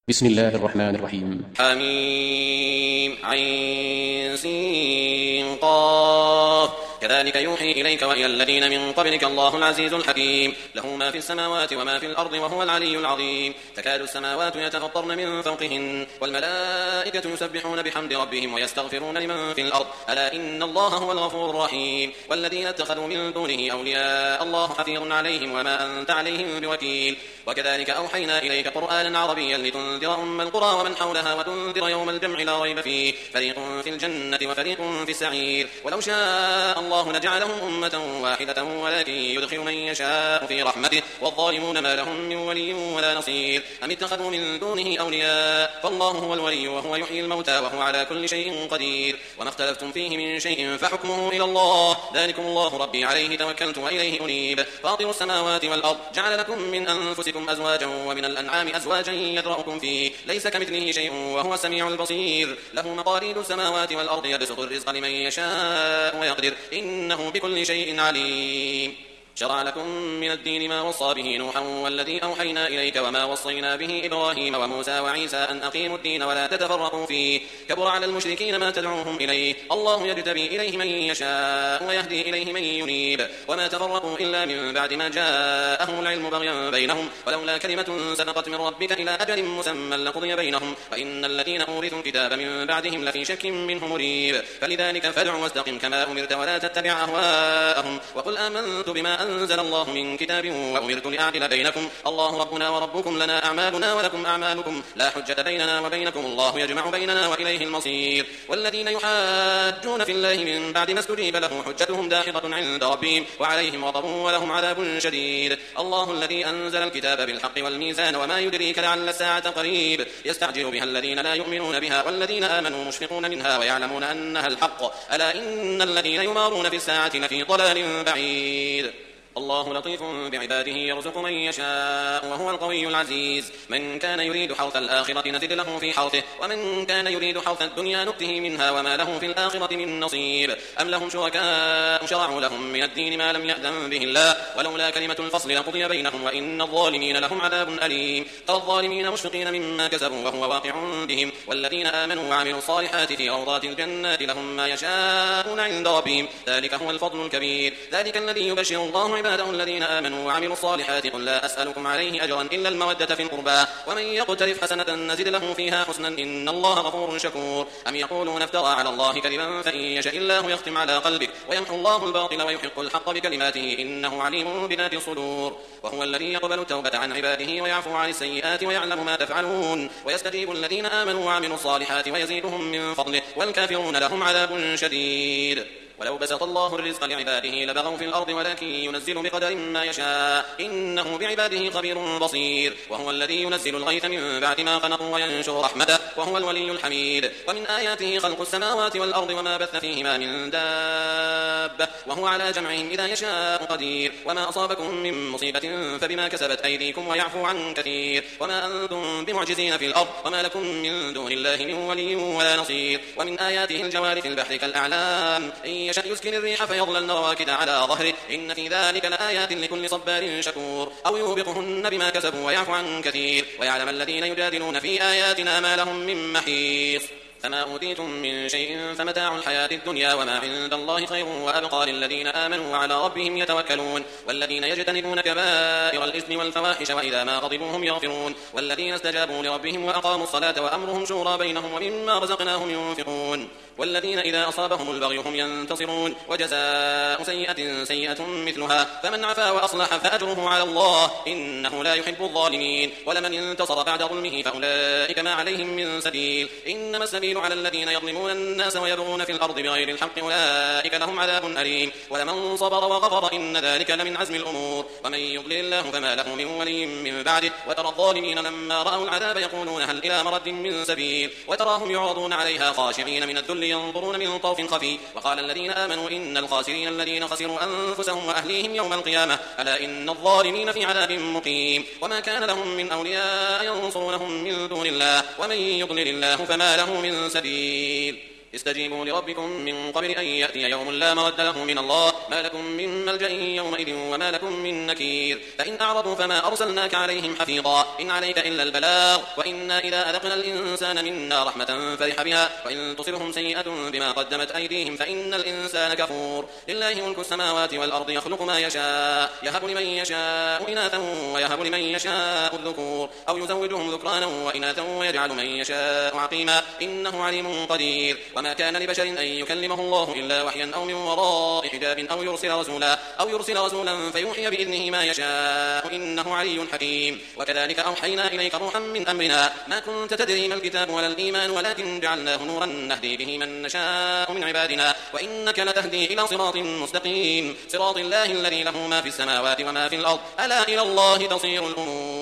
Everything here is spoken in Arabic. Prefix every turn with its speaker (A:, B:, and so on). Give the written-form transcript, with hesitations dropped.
A: بسم الله الرحمن الرحيم.
B: حميم عين سين قاف كذلك يوحي إليك وإلى الذين من قبلك الله العزيز الحكيم له ما في السماوات وما في الأرض وهو العلي العظيم تكاد السماوات يتفطرن من فوقهن والملائكة يسبحون بحمد ربهم ويستغفرون لمن في الأرض ألا إن الله هو الغفور الرحيم والذين اتخذوا من دونه أولياء الله حفيظ عليهم وما أنت عليهم بوكيل وكذلك أوحينا إليك قرآنا عربيا لتنذر أم القرى ومن حولها وتنذر يوم الجمع لا ريب فيه فريق في الجنة وفريق في السعير ولو شاء الله لجعلهم أمة واحدة ولكن يدخل من يشاء في رحمته والظالمون ما لهم من ولي ولا نصير أم اتخذوا من دونه أولياء فالله هو الولي وهو يحيي الموتى وهو على كل شيء قدير وما اختلفتم فيه من شيء فحكمه إلى الله ذلكم الله ربي عليه توكلت وإليه أنيب فاطر السماوات والأرض جعل لكم من أنفسكم أزواجا ومن الأنعام أزواجا يذرأكم فيه ليس كمثله شيء وهو السميع البصير له مقاليد السماوات والأرض يبسط الرزق لمن يشاء ويقدر إنه بكل شيء عليم شرع لكم من الدين ما وصى به نوحا والذي أوحينا إليك وما وصينا به إبراهيم وموسى وعيسى أن أقيموا الدين ولا تتفرقوا فيه كبر على المشركين ما تدعوهم إليه الله يجتبي إليه من يشاء ويهدي إليه من ينيب وما تفرقوا إلا من بعد ما جاءهم العلم بغيا بينهم ولولا كلمة سبقت من ربك إلى أجل مسمى لقضي بينهم وإن الذين أورثوا الكتاب من بعدهم لفي شك منه مريب فلذلك فادع واستقم كما أمرت ولا تتبع أهواءهم وقل آمنت بما أنزل الله من كتاب وأمرت لأعدل بينكم الله ربنا وربكم لنا أعمالنا ولكم أعمالكم لا حجة بيننا وبينكم الله يجمع بيننا وإليه المصير والذين يحاجون في الله من بعد ما استجيب له حجتهم داحضة عند ربهم وعليهم غضب ولهم عذاب شديد الله الذي أنزل الكتاب بالحق والميزان وما يدريك لعل الساعة قريب يستعجل بها الذين لا يؤمنون بها والذين آمنوا مشفقون منها ويعلمون أنها الحق ألا إن الذين يمارون في الساعة لفي ضلال بعيد الله لطيف بعباده يرزق من يشاء وهو القوي العزيز من كان يريد حرث الآخرة نزد له في حرثه ومن كان يريد حرث الدنيا نؤته منها وما له في الآخرة من نصيب أم لهم شركاء شرعوا لهم من الدين ما لم يأذن به الله ولولا كلمة الفصل لقضي بينهم وإن الظالمين لهم عذاب أليم ترى الظالمين مشفقين مما كسبوا وهو واقع بهم والذين آمنوا وعملوا الصالحات في روضات الجنات لهم ما يشاءون عند ربهم ذلك هو الفضل الكبير ذلك الذي يبشر الله عباده الذين آمنوا وعملوا الصالحات قل لا أسألكم عليه أجرا إلا المودة في القربى ومن يقترف حسنة نزد له فيها حسنا إن الله غفور شكور أم يقولون افترى على الله كذبا فإن يشاء الله يختم على قلبك ويمحو الله الباطل ويحق الحق بكلماته إنه عليم بذات الصدور وهو الذي يقبل التوبة عن عباده ويعفو عن السيئات ويعلم ما تفعلون ويستجيب الذين آمنوا وعملوا الصالحات ويزيدهم من فضله والكافرون لهم عذاب شديد ولو بسط الله الرزق لعباده لبغوا في الأرض ولكن ينزل بقدر ما يشاء إنه بعباده خبير بصير وهو الذي ينزل الغيث من بعد ما قنطوا وينشر رحمته وهو الولي الحميد ومن آياته خلق السماوات والأرض وما بث فيهما من دابة وهو على جمعهم إذا يشاء قدير وما أصابكم من مصيبة فبما كسبت أيديكم ويعفو عن كثير وما أنتم بمعجزين في الأرض وما لكم من دون الله من ولي ولا نصير ومن آياته الجوار في البحر كالأعلام إن يشأ يسكن الريح فيظللن رواكد على ظهره إن في ذلك لآيات لكل صبار شكور أو يوبقهن بما كسبوا ويعفو عن كثير ويعلم الذين يجادلون في آياتنا ما لهم من محيص فما أوتيتم من شيء فمتاع الحياة الدنيا وما عند الله خير وأبقى للذين آمنوا وعلى ربهم يتوكلون والذين يجتنبون كبائر الإثم والفواحش وإذا ما غضبوا هم يغفرون والذين استجابوا لربهم وأقاموا الصلاة وأمرهم شورى بينهم ومما رزقناهم ينفقون والذين إذا أصابهم البغي هم ينتصرون وجزاء سيئة سيئة مثلها فمن عفا وأصلح فأجره على الله إنه لا يحب الظالمين ولمن انتصر بعد ظلمه فأولئك ما عليهم من سبيل إنما السبيل على الذين يظلمون الناس ويبغون في الأرض بغير الحق أولئك لهم عذاب أليم ولمن صبر وغفر إن ذلك لمن عزم الأمور ومن يضلل الله فما له من ولي من بعده وترى الظالمين لما رأوا العذاب يقولون هل إلى مرد من سبيل وتراهم يعرضون عليها خاشعين من الذل ينظرون من طرف خفي وقال الذين آمنوا إن الخاسرين الذين خسروا أنفسهم وأهليهم يوم القيامة ألا إن الظالمين في عذاب مقيم وما كان لهم من أولياء ينصرونهم من دون الله ومن يضلل الله فما له من سبيل استجيبوا لربكم من قبل أن يأتي يوم لا مرد له من الله ما لكم من ملجأ يومئذ وما لكم من نكير فإن أعرضوا فما أرسلناك عليهم حفيظا إن عليك إلا البلاغ وإنا إذا أذقنا الإنسان منا رحمة فرح بها وإن تصبهم سيئة بما قدمت أيديهم فإن الإنسان كفور لله ملك السماوات والأرض يخلق ما يشاء يهب لمن يشاء إناثا ويهب لمن يشاء الذكور أو يزوجهم ذكرانا وإناثا ويجعل من يشاء عقيما إنه عليم قدير وما كان لبشر أن يكلمه الله إلا وحيا أو من وراء حجاب أو يرسل رسولا فيوحي بإذنه ما يشاء إنه علي حكيم وكذلك أوحينا إليك روحا من أمرنا ما كنت تدري ما الكتاب ولا الإيمان ولكن جعلناه نورا نهدي به من نشاء من عبادنا وإنك لتهدي إلى صراط مستقيم صراط الله الذي له ما في السماوات وما في الأرض ألا إلى الله تصير الأمور